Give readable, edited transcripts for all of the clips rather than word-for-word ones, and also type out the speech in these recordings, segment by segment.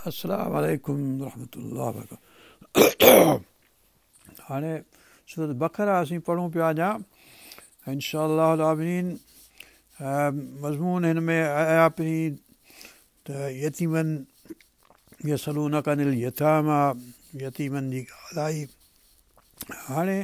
अस्सलामु अलैकुम रहमतुल्लाहि व बरकातहू। हाणे सूरत बक़रा असीं पढ़ूं पिया अञा इंशाअल्लाह आमीन। मज़मून हिन में आया पहिरीं त यतीमनि यसलूनका अनिल यतामा, यतीमनि जी ॻाल्हि आई। हाणे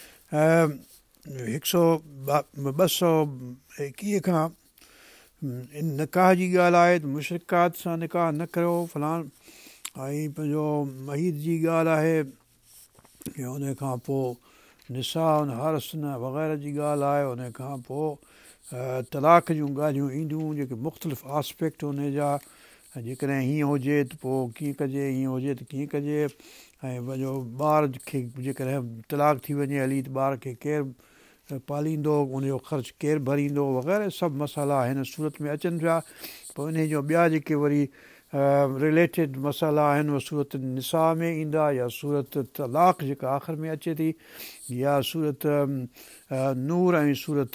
121 खां निकाह जी ॻाल्हि आहे त मुशरिकात सां निकाह न करियो फलाण। ऐं पंहिंजो महीद जी ॻाल्हि आहे की उन खां पोइ निसा उन हारसन वग़ैरह जी ॻाल्हि आहे। उन खां पोइ तलाक जूं ॻाल्हियूं ईंदियूं जेके मुख़्तलिफ़ आस्पेक्ट उन जा। जेकॾहिं हीअं हुजे त पोइ कीअं कजे, हीअं हुजे त कीअं कजे। ऐं पंहिंजो ॿार खे जेकॾहिं तलाक थी वञे हली त ॿार खे केरु पालींदो, उनजो ख़र्चु केरु भरींदो वग़ैरह सभु मसाला हिन सूरत में अचनि पिया। पोइ इन जो ॿिया जेके वरी रिलेटेड मसाला आहिनि उहे सूरत निसा में ईंदा, या सूरत तलाक जेका आख़िर में अचे थी, या सूरत नूर ऐं सूरत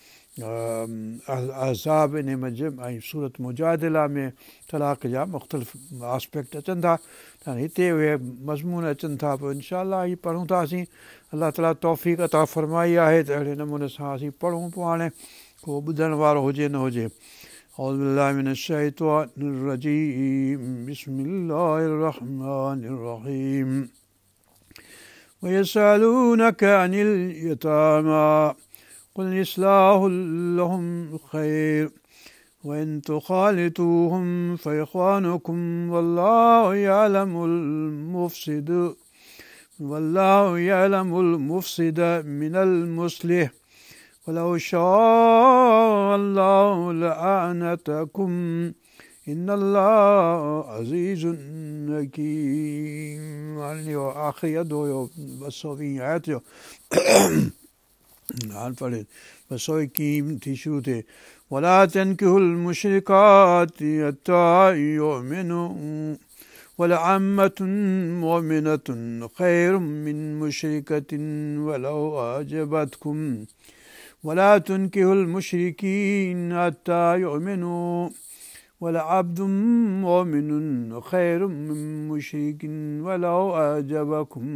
अहज़ाब इन ऐं सूरत मुजादिला में तलाक जा मुख़्तलिफ़ आस्पेक्ट अचनि था। त हिते उहे मज़मून अचनि था। पोइ इनशा अलाह हीअ पढ़ूं था असीं। अलाह ताला तौफ़ीक़ अता फ़रमाई आहे त अहिड़े नमूने सां असीं पढ़ूं। पोइ हाणे को ॿुधण वारो हुजे न हुजे। औज़ु बिल्लाहि मिनश शैतानिर रजीम, बिस्मिल्लाहिर रहमानिर रहीम। वयसअलूनक अनिल यतामा कुल इस्लाहुल लहुम खैर वइन तुखालितूहुम फइख्वानुकुम वल्लाहु यअलमुल मुफ़्सिद मिनल मुस्लिह वलौ शाअ अल्लाहु लअअनतकुम इन्नल्लाह अज़ीज़ुन हकीम। हाणे इहो आख़िरी अधु हुयो 220 आयत जो। हाणे पढ़े 221 थी शुरू थिए। वला तनकिहुल मुशरिकाति हत्ता युमिनु वलअम्मतुन मुमिनतुन खैरुम मिन मुशरिकतिन वलौ अअजबतकुम वला तुनकिहुल मुशरिकीन हत्ता युमिनु वलअब्दुम मुमिनुन खैरुम मिन मुशरिकिन वलौ अअजबकुम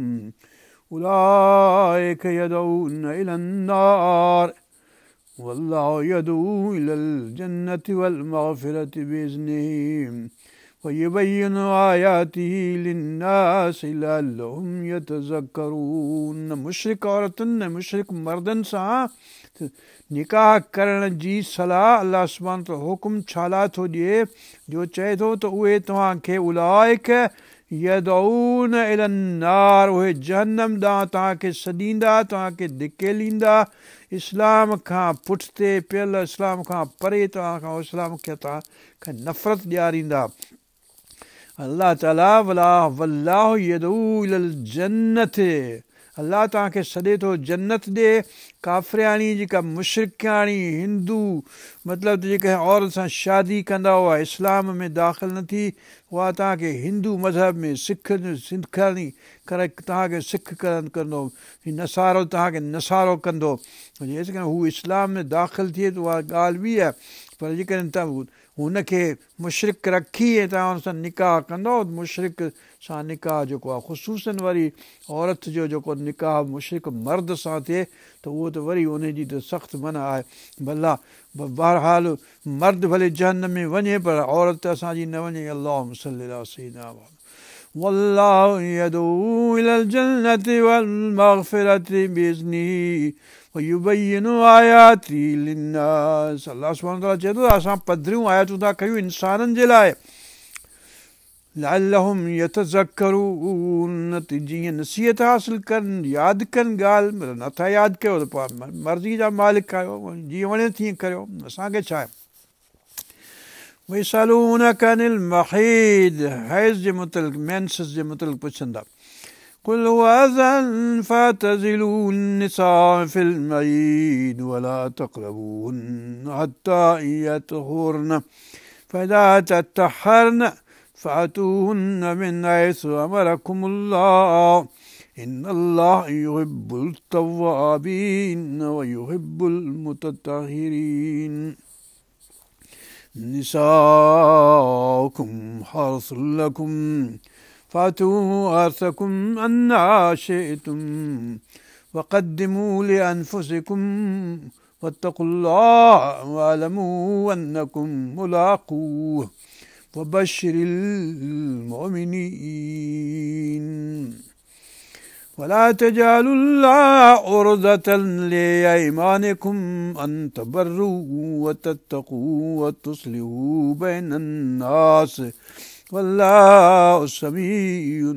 उलाइका यदऊन इलन नार वल्लाहु यदऊ इलल जन्नति वल मग़फ़िरति बिइज़्निही वयुबय्यिनु आयातिही लिन्नासि लअल्लहुम यतज़क्करून। मुशरिक औरतुनि ऐं मुशरिक मर्दनि सां निकाह करण जी सलाह अल्लाह सुब्हानो तआला हुकुम छाला थो ॾिए, जो चए थो त उहे तव्हांखे उलाइक यदऊन इलन नार, उहे जहन्नम ॾांहुं तव्हांखे सॾींदा, तव्हांखे धिकेलींदा, इस्लाम खां पुठिते पियल, इस्लाम खां परे तव्हां खां इस्लाम खे तव्हांखे नफ़रत ॾियारींदा। अल्लाह ताला वल्लाहु यदऊ इलल जन्नत, अल्लाह तव्हांखे सॾे थो जन्नत ॾे। काफ़िराणी जेका मुशरिकाणी हिंदू मतिलबु त जेका औरत सां शादी कंदा हुआ, इस्लाम में दाख़िल न थी, उहा तव्हांखे हिंदू मज़हब में सिखणी करे तव्हांखे सिख कंदो, नसारो तव्हांखे नसारो कंदो। जेकॾहिं हू इस्लाम में दाख़िल थिए त उहा ॻाल्हि ॿी आहे। पर जेकॾहिं तव्हां हुनखे मुशरिक रखी ऐं तव्हां हुन सां निकाह कंदो, मुशरिक सां निकाह जेको आहे ख़ुसूसन वरी औरत जो जेको निकाह मुशरिक मर्द सां थिए त उहो त वरी उनजी त सख़्तु मना आहे। भला बहरहाल मर्द भले जहन्नम में वञे पर औरत असांजी न वञे। अल्लाहुम्मा सल्ली अला सय्यिदिना मुहम्मद। वल्लाहु यदऊ इलल जन्नति वल मग़फ़िरति बिइज़्निही वयुबय्यिनु आयातिही लिन्नास। अल्लाह सुब्हानो तआला चए थो असां पधरियूं आयतूं था कयूं इंसाननि जे लाइ, लअल्लहुम यतज़क्करून, जीअं नसीहत हासिल कनि, यादि कनि ॻाल्हि। नथा यादि कयो त पोइ मर्ज़ी जा मालिक आहियो, जीअं वणे तीअं करियो, असांखे छा आहे। वयसअलूनक अनिल महीद, हैज़ जे मुतलिक़, मेंसिस जे मुतलिक़ पुछनि था। कुल हुव अज़न फ़अतज़िलू निसा फ़िल महीद वला तक़रबूहुन्न हत्ता यतहुरन फ़इज़ा ततहरन फ़अतूहुन्न मिन हैसु अमरकुमुल्लाह इन्नल्लाह युहिब्बुत तव्वाबीन व युहिब्बुल मुतत्तहिरीन। نساؤكم حرث لكم فأتوا حرثكم أنى شئتم وقدموا لأنفسكم واتقوا الله واعلموا أنكم ملاقوه وبشر المؤمنين ولا تجعلوا الله عرضة لأيمانكم أن تبروا وتتقوا وتصلحوا بين الناس والله سميع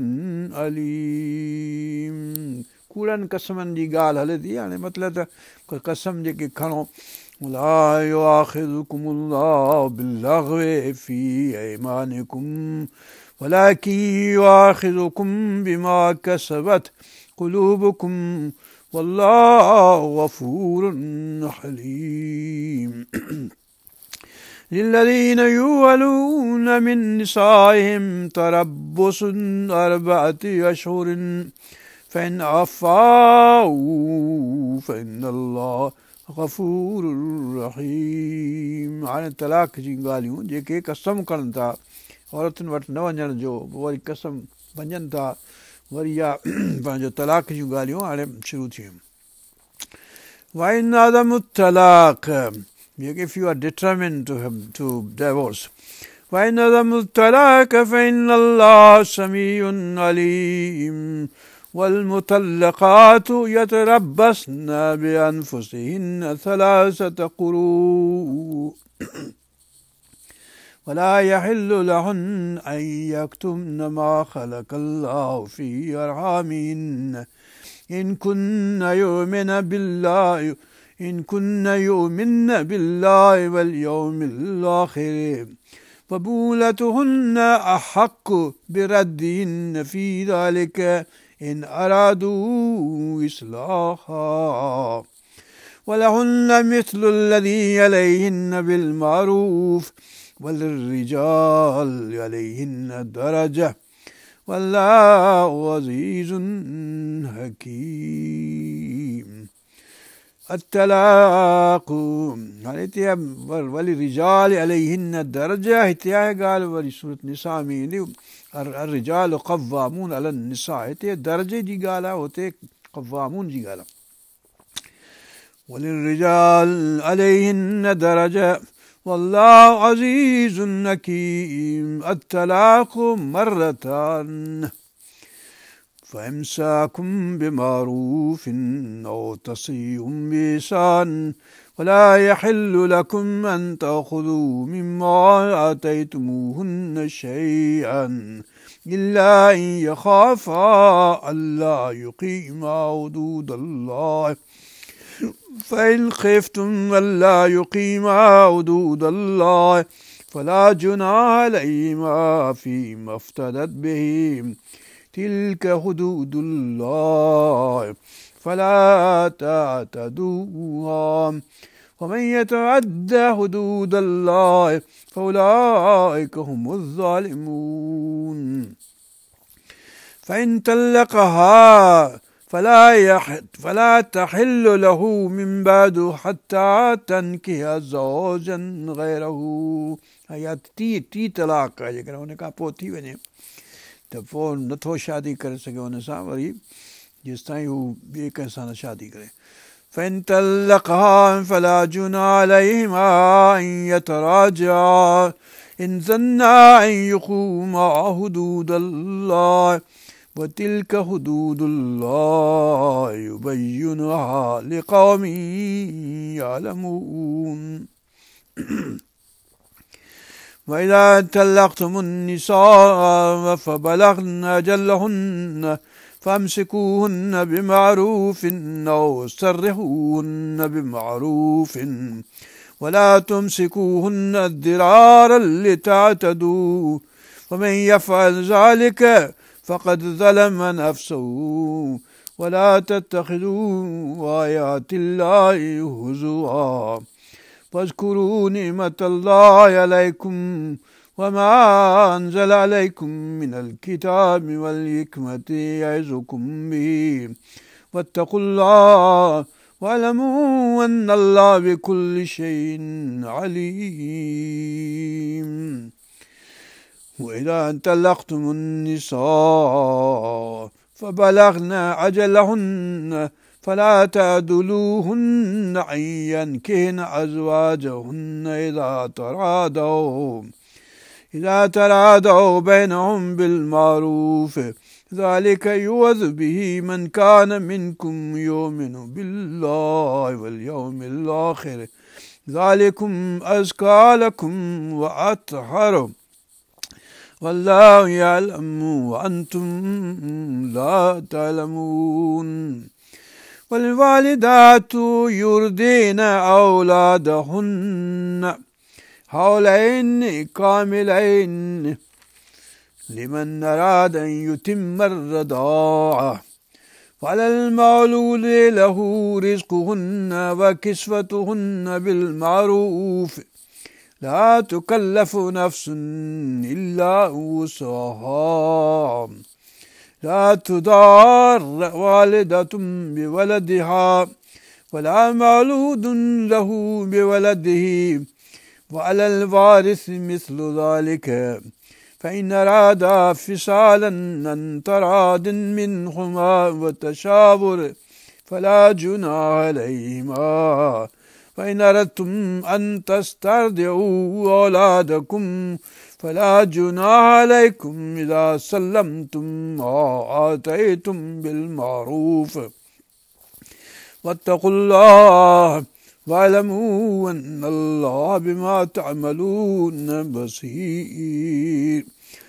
عليم. कूड़नि कसमनि जी ॻाल्हि हले थी हाणे मतिलबु त कसम जेके खणो لا يؤاخذكم الله باللغو في أيمانكم ولكن يؤاخذكم بما كسبت قلوبكم والله غفور حليم. للذين يولون من نسائهم تربص 4 أشهر فإن عفوا فإن الله غفور रहीम. हाणे तलाक जी ॻाल्हियूं जेके कसम कनि था औरतुनि वटि न वञण जो वरी कसम भञनि था वरी या पंहिंजो तलाक जूं ॻाल्हियूं हाणे शुरू थियूं. वाइन आदम तलाक if you are determined to divorce. वाइन आदम तलाक فإن الله سميع عليم. والمطلقات يتربصن بأنفسهن 3 قروء ولا يحل لهن أن يكتمن ما خلق الله في أرحامهن إن كن يؤمن بالله واليوم الآخر فبولتهن أحق بردهن في ذلك إن أرادوا إصلاحا ولهن مثل الذي عليهن بالمعروف وللرجال عليهن درجة والله عزيز حكيم. الطلاق وللرجال عليهن درجة हिते قال वरी सूरत निसा में ईंदी الرجال قوامون على النساء हिते दर्जे जी ॻाल्हि आहे हुते قوامون जी ॻाल्हि आहे. وللرجال عليهن درجة والله عزيز حكيم. الطلاق 2 فإمساكم بمعروف أو تصريح بإحسان ولا يحل لكم أن تأخذوا مما آتيتموهن شيئا إلا أن يخافا ألا يقيما حدود الله فإن خفتم ألا يقيما حدود الله فلا جناح عليهما فيما افتدت به تلك حدود الله فلا تعتدوها ومن يتعد حدود الله فأولئك هم الظالمون. فإن طلقها فلا تحل له من بعد حتى تنكح زوجا غيره. या टी तलाक आहे जेकर हुन खां पोइ थी वञे त पोइ नथो शादी करे सघे हुन सां वरी जेसिताईं हू ॿिए कंहिं सां न शादी करे. فإن طلقها فلا جناح عليهما أن يتراجعا إن ظنا أن يقيما حدود الله وتلك حدود الله يبينها لقوم يعلمون. وإذا طلقتم النساء فبلغن أجلهن فامسكوهن بمعروف أو سرحوهن بمعروف ولا تمسكوهن ضرارا لتعتدوا ومن يفعل ذلك فقد ظلم نفسه ولا تتخذوا آيات الله هزوا واذكروا نعمة الله عليكم وما أنزل عليكم من الكتاب والحكمة يعظكم به واتقوا الله واعلموا أن الله بكل شيء عليم. وإذا طلقتم النساء فبلغن أجلهن فلا تعضلوهن أن ينكحن أزواجهن إذا تراضوا بينهم بالمعروف، ذلك يوعظ به من كان منكم يؤمن بالله واليوم الآخر، ذلكم أزكى لكم وأطهر، والله يعلم وأنتم لا تعلمون. والوالدات يرضين أولادهن حولين كاملين لمن أراد أن يتم الرضاعة، وعلى المولود له رزقهن وكسوتهن بالمعروف، لا تكلف نفس إلا وسعها، لا تضار والدة بولدها ولا مولود له بولده، وعلى الوارث مثل ذلك، فإن أرادا فصالا عن تراض منهما وتشاور فلا جناح عليهما. فإن أردتم أن تسترضعوا أولادكم فلا جناح عليكم إذا سلمتم ما آتيتم بالمعروف، واتقوا الله واعلموا أن الله بما تعملون بصير.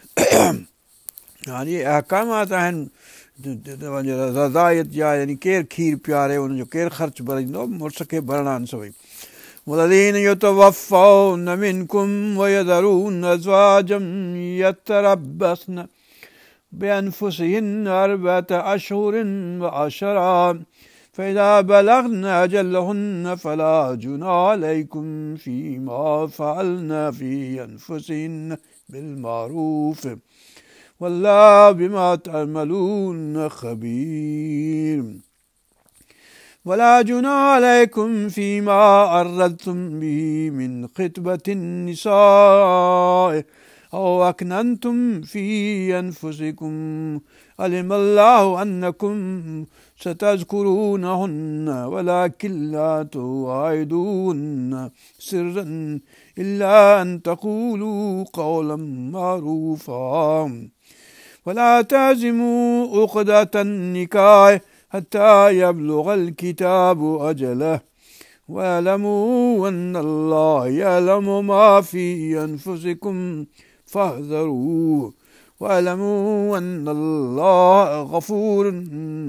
يعني अहकामात आहिनि रज़ायत जा, यानी केरु खीर पीआरे, हुनजो केरु ख़र्च भराईंदो, मुड़ुस खे भरणा आहिनि सभई। वल्लज़ीन युतवफ़्फ़ौन मिनकुम वयज़रून अज़वाजम यतरब्बस्न बिअन्फुसिहिन्न अर्बअत अशहुरिन वअशरा, فإذا بلغن أجلهن فلا جناح عليكم فيما فعلن في أنفسهن بالمعروف، والله بما تعملون خبير. ولا جناح عليكم فيما أردتم به من خطبة النساء أو أكننتم في أنفسكم، علم الله أنكم ستذكرونهن ولكن لا تواعدوهن سرا إلا أن تقولوا قولا معروفا، ولا تعزموا عقدة النكاح حتى يبلغ الكتاب أجله، واعلموا أن الله يعلم ما في أنفسكم فاحذروه، واعلموا أن الله غفور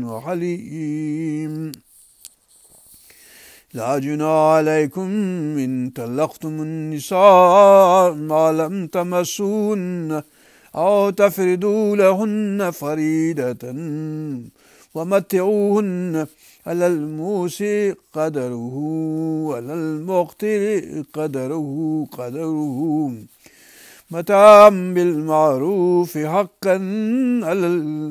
حليم. لا جناح عليكم إن طلقتم النساء ما لم تمسوهن أو تفرضوا لهن فريضة، ومتعوهن على الموسع قدره وعلى المقتر قدره متاعا بالمعروف حقا على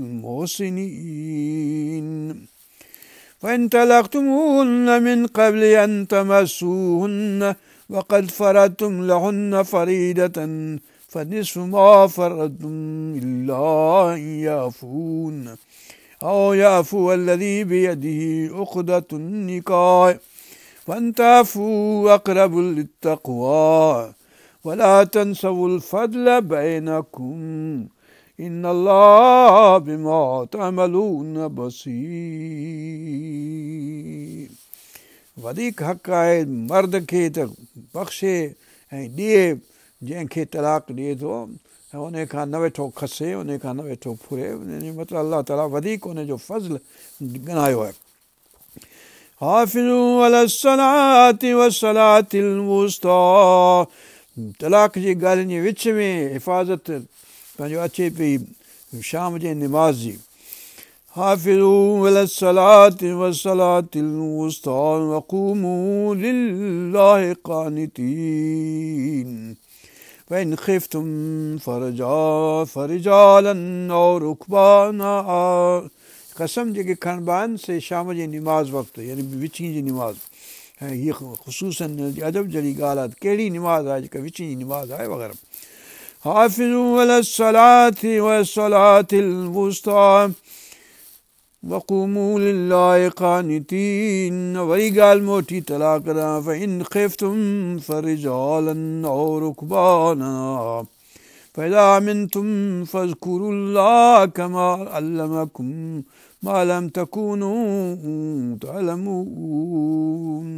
المحسنين. فإن طلقتموهن من قبل أن تمسوهن وقد فرضتم لهن فريضة فنصف ما فرضتم إلا أن يعفون أو يعفو الذي بيده عقدة النكاح، وأن تعفوا أقرب للتقوى، ولا تنسوا الفضل بينكم إن الله بما تعملون بصير. वधीक हक़ आहे मर्द खे त बख़्शे ऐं ॾिए, जंहिंखे तलाक ॾिए थो ऐं उन खां न वेठो खसे, उन खां न वेठो फुरे, उन जो मतिलबु अलाह ताला वधीक उन जो फज़ल ॻणायो आहे। हाफ़िज़ू अलस्सलाति वस्सलातिल वुस्ता, तलाक जी ॻाल्हियुनि जे विच में हिफ़ाज़त पंहिंजो अचे पई शाम जे निमाज़ जी। हाफ़िज़ू अलस्सलाति वस्सलातिल वुस्ता वक़ूमू लिल्लाहि क़ानितीन, फ़इन ख़िफ़्तुम फ़रिजालन औ रुकबाना कसम जेके खणिबा आहिनि से शाम जी निमाज़ वक़्तु यानी विचीं जी निमाज़ ऐं हीअ ख़ुशूसन अजब जहिड़ी ॻाल्हि आहे कहिड़ी निमाज़ आहे जेका विचीं जी निमाज़ आहे वग़ैरह हाफ़िज़ू अला सलाति वस्सलातिल वुस्ता वक़ूमू लिल्लाहि क़ानितीन वरी ॻाल्हि मोटी तलाक़ ॾांहुं फ़इन ख़िफ़्तुम फ़रिजालन औ रुकबाना फ़इज़ा अमिनतुम फ़ज़्कुरुल्लाह कमा अल्लमकुम मा लम तकूनू तअलमून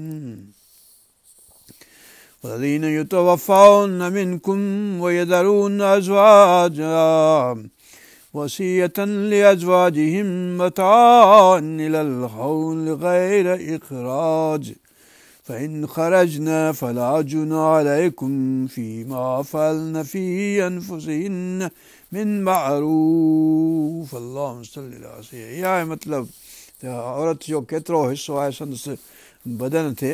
वल्लज़ीन युतवफ़्फ़ौना मिनकुम वयज़रूना अज़वाजा वसीयतन लिअज़वाजिहिम मताअन इलल हौल गैर इख़राज फ़इन ख़रजना फ़ला जुनाह अलैकुम फ़ीमा फ़अल्न फ़ी अनफ़ुसिहिन्न मिन मअरूफ़ अल्लाहुम्मा सल्लि अला सय्यिदिना इहा आहे मतिलबु त औरत जो केतिरो हिसो आहे संदसि बदन ते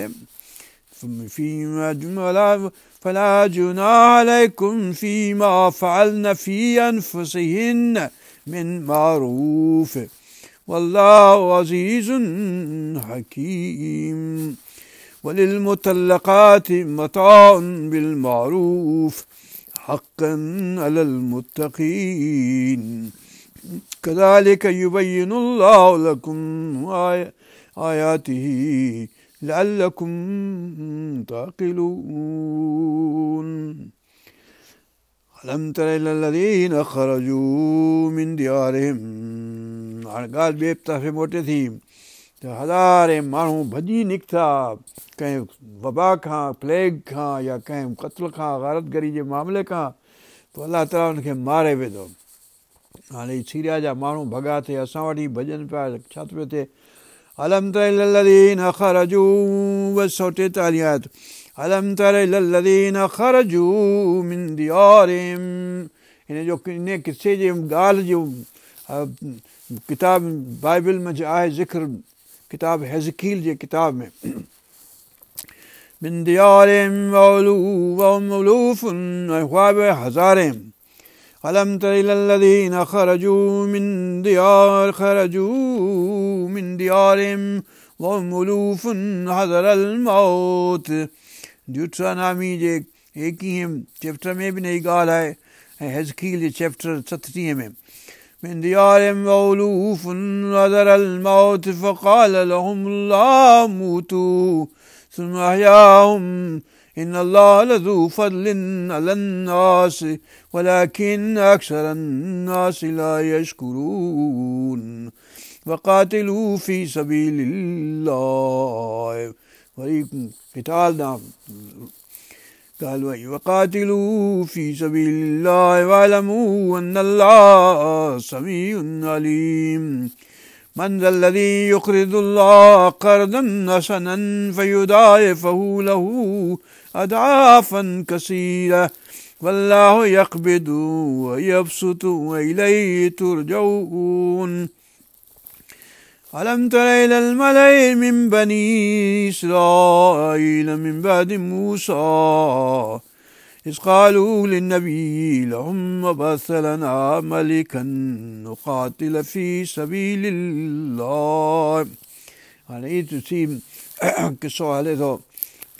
فلا جناح عليكم فيما فعلن في أنفسهن من معروف والله عزيز حكيم وللمطلقات متاع بالمعروف حقا على المتقين كذلك يبين الله لكم آياته لعلكم تعقلون ألم تر إلى الذين خرجوا من ديارهم हाणे ॻाल्हि ॿिए तरफ़े मोटे थी त हज़ारे माण्हू भॼी निकिता कंहिं वबा खां प्लेग खां या कंहिं क़त्ल खां ग़ारतगरी जे मामले खां पोइ अलाह ताला हुनखे मारे विधो हाणे सीरिया जा माण्हू भॻा थिए असां वटि भॼनि पिया छा थो पियो थिए ألم تر إلى الذين خرجوا والصوتيتالي آيات ألم تر إلى الذين خرجوا من ديارهم इन जो इन किसे जे ॻाल्हि जो किताब बाइबल में आहे ज़िक्र किताब हेज़कील जे किताब में من ديارهم وهم ألوف وهم हज़ारें ألم تر إلى الذين خرجوا من ديارهم وهم ألوف حذر الموت ड्यूट्रानॉमी जे 21 चैप्टर में बि नई ॻाल्हि आहे ऐं हेज़कील जे चैप्टर 37 में من ديارهم وألوف حذر الموت فقال لهم الله موتوا ثم أحياهم إن الله لذو فضل على الناس ولكن أكثر الناس لا يشكرون وقاتلوا في سبيل الله वरी क़िताल ॾांहुं ॻाल्हि वई وقاتلوا في سبيل الله واعلموا أن الله سميع عليم من ذا الذي يقرض الله قرضا حسنا فيضاعفه له أضعافا كثيرة والله يقبض ويبسط وإليه ترجعون ألم تر إلى الملأ من بني إسرائيل من بعد موسى إذ قالوا للنبي لهم ابعث لنا ملكا نقاتل في سبيل الله हाणे हीअ ॾिसी किसो हले थो त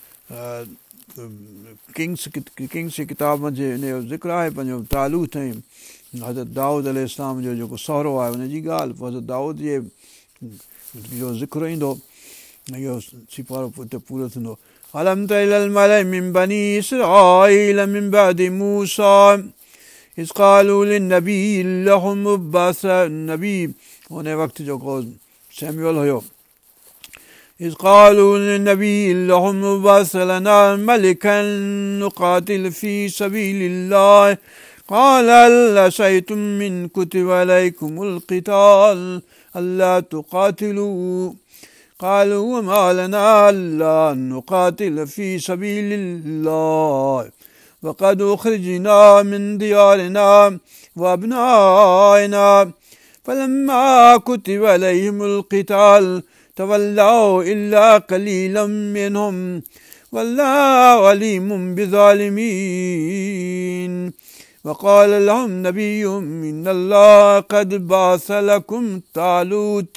किंग्स किताब जे हिन जो ज़िक्र आहे पंहिंजो तालूत ऐं हज़रत दाऊद अलैहिस्सलाम जो जेको सहुरो आहे हुनजी ॻाल्हि पोइ हज़रत दाऊद जो ज़िक्र ईंदो इहो सिपारो हिते पूरो थींदो ألم تر إلى الملأ من بني إسرائيل من بعد موسى إذ قالوا للنبي لهم ابعث النبي हुन वक़्तु जेको सैमुअल हुयो إذ قالوا للنبي لهم ابعث لنا ملكا نقاتل في سبيل الله قال هل عسيتم إن كتب عليكم القتال ألا تقاتلوا قالوا وما لنا ألا نقاتل في سبيل الله وقد أخرجنا من ديارنا وأبنائنا فلما كتب عليهم القتال تولوا إلا قليلا منهم والله عليم بالظالمين وقال لهم نبيهم إن الله قد بعث لكم طالوت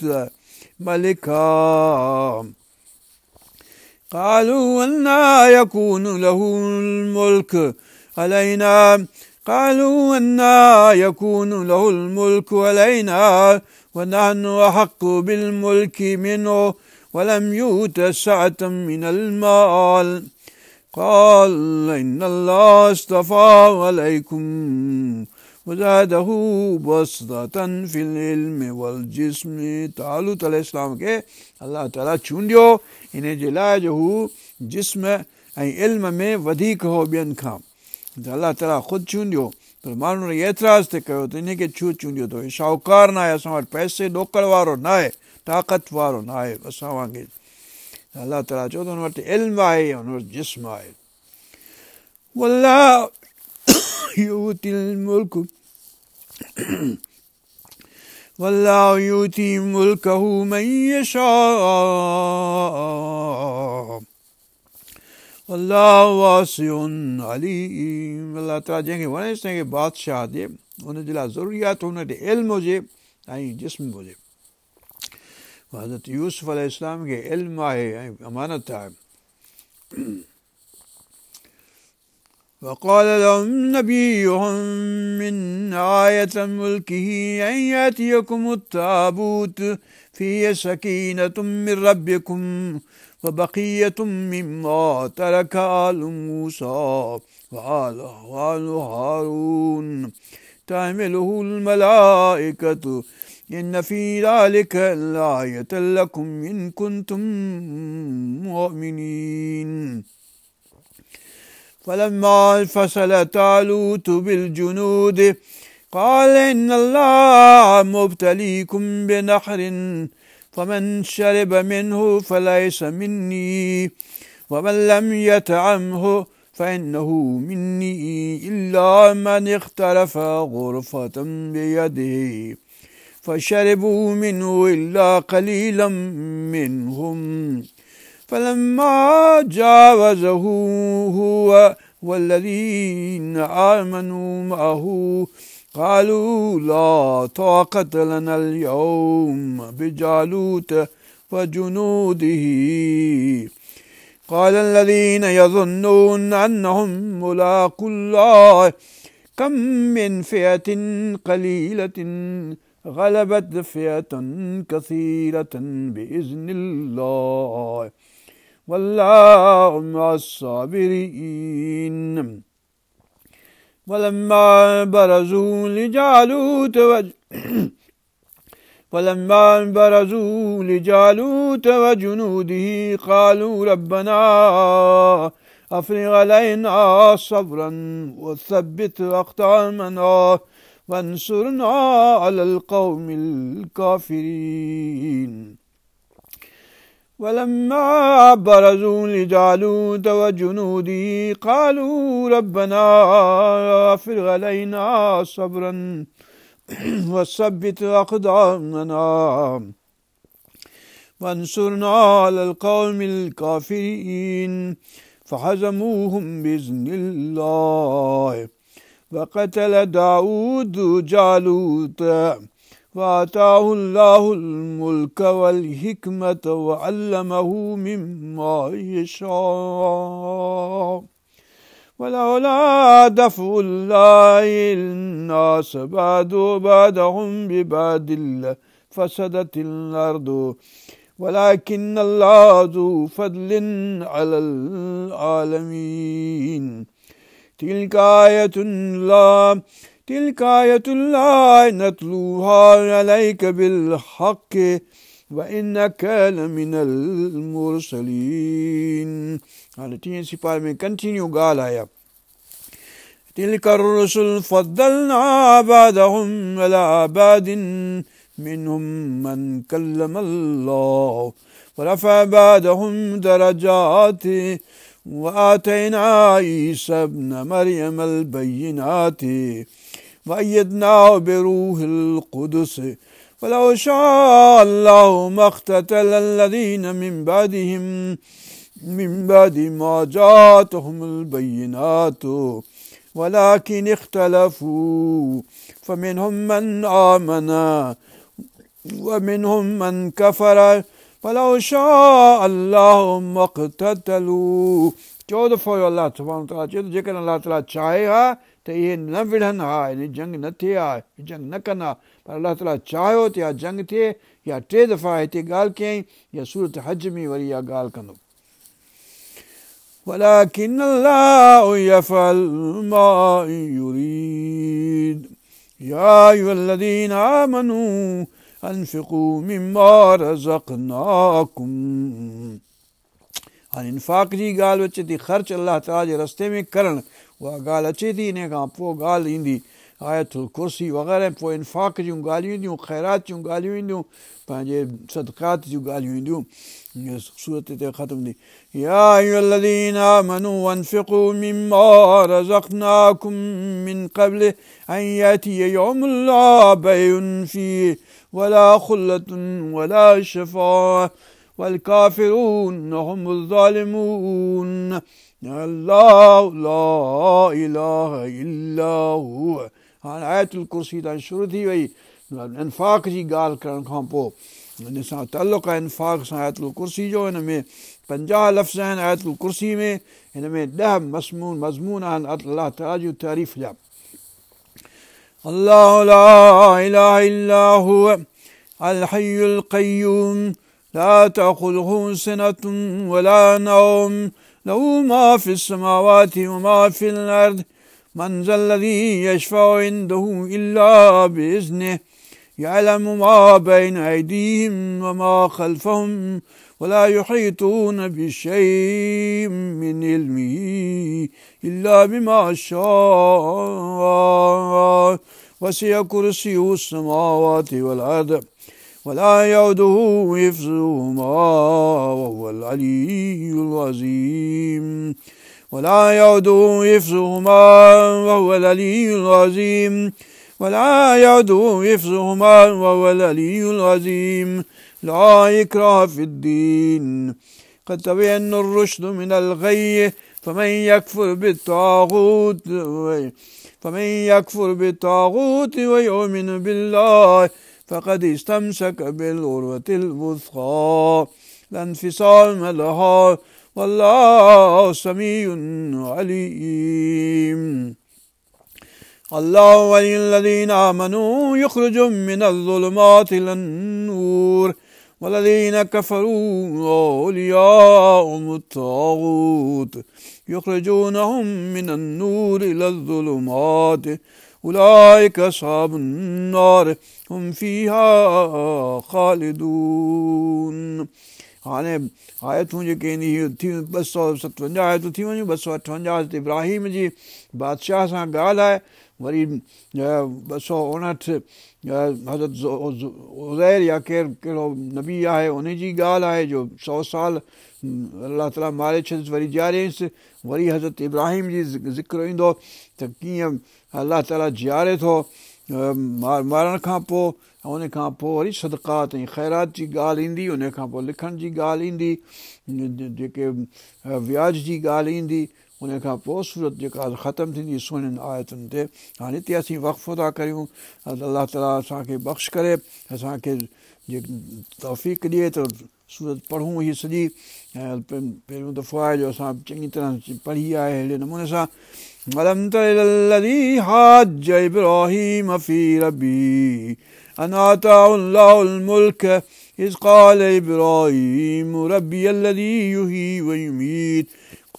ملكا قالوا أنى يكون له الملك علينا ونحن أحق بالملك منه ولم يؤت سعة من المال قال إن الله اصطفاه عليكم وزاده بسطة في العلم والجسم तालूत अलैहिस्सलाम खे अल्लाह ताला चूंडियो इन जे लाइ जो हू जिस्म ऐं इल्म में वधीक हो ॿियनि खां अल्लाह ताला ख़ुदि चूंडियो पर माण्हुनि एतिराज़ ते कयो त इन खे छो चूंडियो अथव शाहूकार न आहे असां वटि पैसे ॾोकड़ वारो न आहे ताक़त वारो न आहे असां वांगुरु अल्लाह ताला चओ त हुन वटि इल्म आहे हुन वटि जिस्म आहे वल्लाहु युतिल मुल्क वल्लाहु युती मुल्कहु मन यशा वल्लाहु वासिउन अलीम अल्लाह ताला जंहिंखे वणेसि तंहिंखे बादशाह ॾिए हुनजे लाइ ज़रूरी आहे त हुन वटि इल्म हुजे ऐं जिस्म हुजे हज़रत यूसुफ अलैहिस्सलाम खे इल्म आहे ऐं अमानत आहे وقال لهم نبيهم من آية ملكه أن يأتيكم التابوت فيه سكينة من ربكم وبقية مما ترك آل موسى وآل هارون تحمله الملائكة إن في ذلك لآية لكم إن كنتم مؤمنين فلما فصل طالوت بالجنود قال إن الله مبتليكم بنهر فمن شرب منه فليس مني ومن لم يطعمه فإنه مني إلا من اغترف غرفة بيده فشربوا منه إلا قليلا منهم فلما جاوزه هو والذين آمنوا معه قالوا لا طاقة لنا اليوم بجالوت وجنوده قال الذين يظنون أنهم ملاقو الله كم من فئة قليلة غلبت فئة كثيرة بإذن الله والله مع الصابرين ولما برزوا لجالوت وجنوده قالوا ربنا أفرغ علينا صبرا وثبت أقدامنا وانصرنا على القوم الكافرين ولما برزوا لجالوت وجنوده قالوا ربنا أفرغ علينا صبرا وثبت أقدامنا وانصرنا على القوم الكافرين فهزموهم بإذن الله وقتل داود جالوت وآتاه الله الملك والحكمة وعلمه مما يشاء ولولا دفع الله الناس بعضهم ببعض فسدت الأرض ولكن الله ذو فضل على العالمين تلك آية الله نتلوها عليك بالحق وإنك لمن المرسلين हाणे 10 सिपाही में कंटिन्यू ॻाल्हि आहे تلك الرسل فضلنا بعضهم على بعض منهم من كلم الله ورفع بعضهم درجات وآتينا عيسى ابن مريم البينات وأيدناه بروح القدس ولو شاء الله ما اقتتل الذين من بعد ما جاءتهم البينات ولكن اختلفوا فمنهم من آمن ومنهم من كفر ولو شاء الله ما اقتتلوا. 14 दफ़ो अलाह सुभाणे ताला चए थो जेकॾहिं अलाह ताला चाहे हा त इहे न विढ़नि हा, इन जंग न थिए हा, जंग न कनि हा, पर अलाह ताला चाहियो त या जंग थिए या 3 दफ़ा हिते ॻाल्हि कयईं या सूरत हज में वरी इहा ॻाल्हि कंदो। ولكن الله يفعل ما يريد يا أيها الذين آمنوا أنفقوا مما رزقناكم. हाणे इनफ़ाक़ जी ॻाल्हि अचे थी, ख़र्च अलाह ताला जे रस्ते में करणु, उहा ॻाल्हि अचे थी। इन खां पोइ ॻाल्हि ईंदी आयतुल कुर्सी वग़ैरह, पोइ इनफ़ाक़ जूं ॻाल्हियूं ईंदियूं, ख़ैरात जूं ॻाल्हियूं ईंदियूं, पंहिंजे सदक़ात जूं ॻाल्हियूं ईंदियूं। सूरत ते ख़तमु थी या अय्युहल्लज़ीना आमनू अनफ़िक़ू मिम्मा रज़क़नाकुम मिन क़ब्ल अन यातिय यौमुन ला बैउन फ़ीहि वला ख़ुल्लतुन वला शफ़ाअह वल-काफ़िरून हुमुज़ ज़ालिमून। अल्लाहु ला इलाहा इल्ला हुव। हाणे आयतुल कुर्सी ताईं शुरू थी वई इनफ़ाक़ जी ॻाल्हि करण खां पोइ। हिन सां ताल्लुक़ आहे इनफ़ाक़ सां आयतुल कुर्सी जो। हिन में 50 लफ़्ज़ आहिनि आयतुल कुर्सी में, हिन में 10 मज़मून आहिनि अलाह ताला जी तारीफ़ जा। अल्लाहु ला इलाहा इल्ला हुव अल हय्युल क़य्यूम ला तअख़ुज़ुहु सिनतुन वला नौम लहू मा फ़िस समावाति व मा फ़िल अर्ज़ मन ज़ल्लज़ी यशफ़अु इंदहु इल्ला बिइज़्निहि यअलमु मा बैन अयदीहिम व मा ख़ल्फ़हुम वला युहीतून बिशैइन मिन इल्मिही इल्ला बिमा शाअ वसिअ कुर्सियुहु समावाति वल अर्ज़ वला यऊदुहु हिफ़्ज़ुहुमा वहुवल अलिय्युल अज़ीम। वला यऊदुहु हिफ़्ज़ुहुमा वहुवल अलिय्युल अज़ीम। वला यऊदुहु हिफ़्ज़ुहुमा वहुवल अलिय्युल अज़ीम। ला इक्राह फ़िद्दीन क़द तबय्यना रुश्दु मिनल ग़य्य फमन यकफ़ुर बित्ताग़ूत व युमिन बिल्लाह फ़क़द इस्तमसक बिल-उर्वतिल वुस्क़ा ला इंफ़िसाम लहा वल्लाहु समीउन अलीम। अल्लाहु वलियुल्लज़ीना आमनू युख़्रिजुहुम मिनज़-ज़ुलुमाति इलन-नूर वल्लज़ीना कफ़रू औलियाउहुमुत-ताग़ूत युख़्रिजूनहुम मिनन-नूर इलज़-ज़ुलुमाति उलाइका अस्हाबुन-नार हुम फ़ीहा ख़ालिदून। हाणे आयतूं जेके ईंदी थी 257 आयतूं थी वञूं। 258 हज़रत इब्राहीम जी बादशाह सां ॻाल्हि आहे। वरी 259 हज़रत उज़ैर या कहिड़ो नबी आहे उन जी ॻाल्हि आहे जो 100 साल अलाह ताला मारे छॾियसि, वरी ॼारियसि। वरी हज़रत इब्राहीम जी ज़िक्र ईंदो त कीअं अलाह ताला ॼारे थो मारण खां पोइ। उन खां पोइ वरी सदक़ात ऐं ख़ैरात जी ॻाल्हि ईंदी। उन खां पोइ लिखण जी ॻाल्हि ईंदी, जेके व्याज जी ॻाल्हि ईंदी। उन खां पोइ सूरत जेका ख़तमु थींदी सुहिणियुनि आयतुनि ते। हाणे हिते असीं वक़फ़ो था करियूं। अलाह ताला असांखे बख़्श करे, असांखे जे तौफ़ीक़ ॾिए त सूरत पढ़ूं हीअ सॼी। ऐं पहिरियों दफ़ो आहे जो असां चङी तरह पढ़ी आहे अहिड़े नमूने सां। अलम तर इलल्लज़ी हाज्ज इब्राहीम फ़ी रब्बिही अन आताहु अल्लाहुल मुल्क इज़ क़ाल इब्राहीम रब्बियल्लज़ी युहयी व युमीत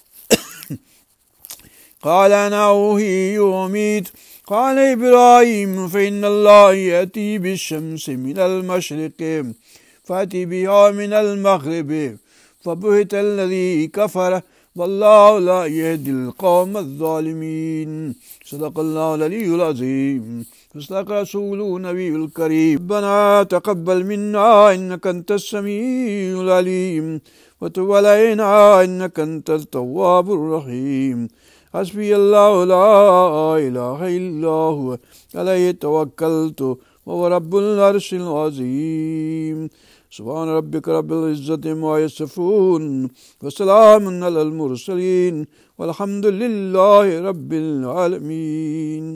क़ाल अना उह्यी व उमीत क़ाल इब्राहीम फ़इन्नल्लाह यअती बिश्शम्सि मिनल मशरिक़ि फ़अति बिहा मिनल मग़रिबि फ़बुहितल्लज़ी कफ़र वल्लाहु ला यहदिल क़ौमज़ ज़ालिमीन। सदक़ल्लाहुल अलीयुल अज़ीम। सदक़ रसूलुहु नबियुल करीम। रब्बना तक़ब्बल मिन्ना इन्नका अंतस समीउल अलीम व तुब अलैना इन्नका अंतत तव्वाबुर रहीम। हस्बी अल्लाहु ला इलाहा इल्ला हुव अलैहि तवक्कलतु व हुव रब्बुल अर्शिल अज़ीम। سبحان ربك رب العزة عما يصفون وسلام على المرسلين والحمد لله رب العالمين.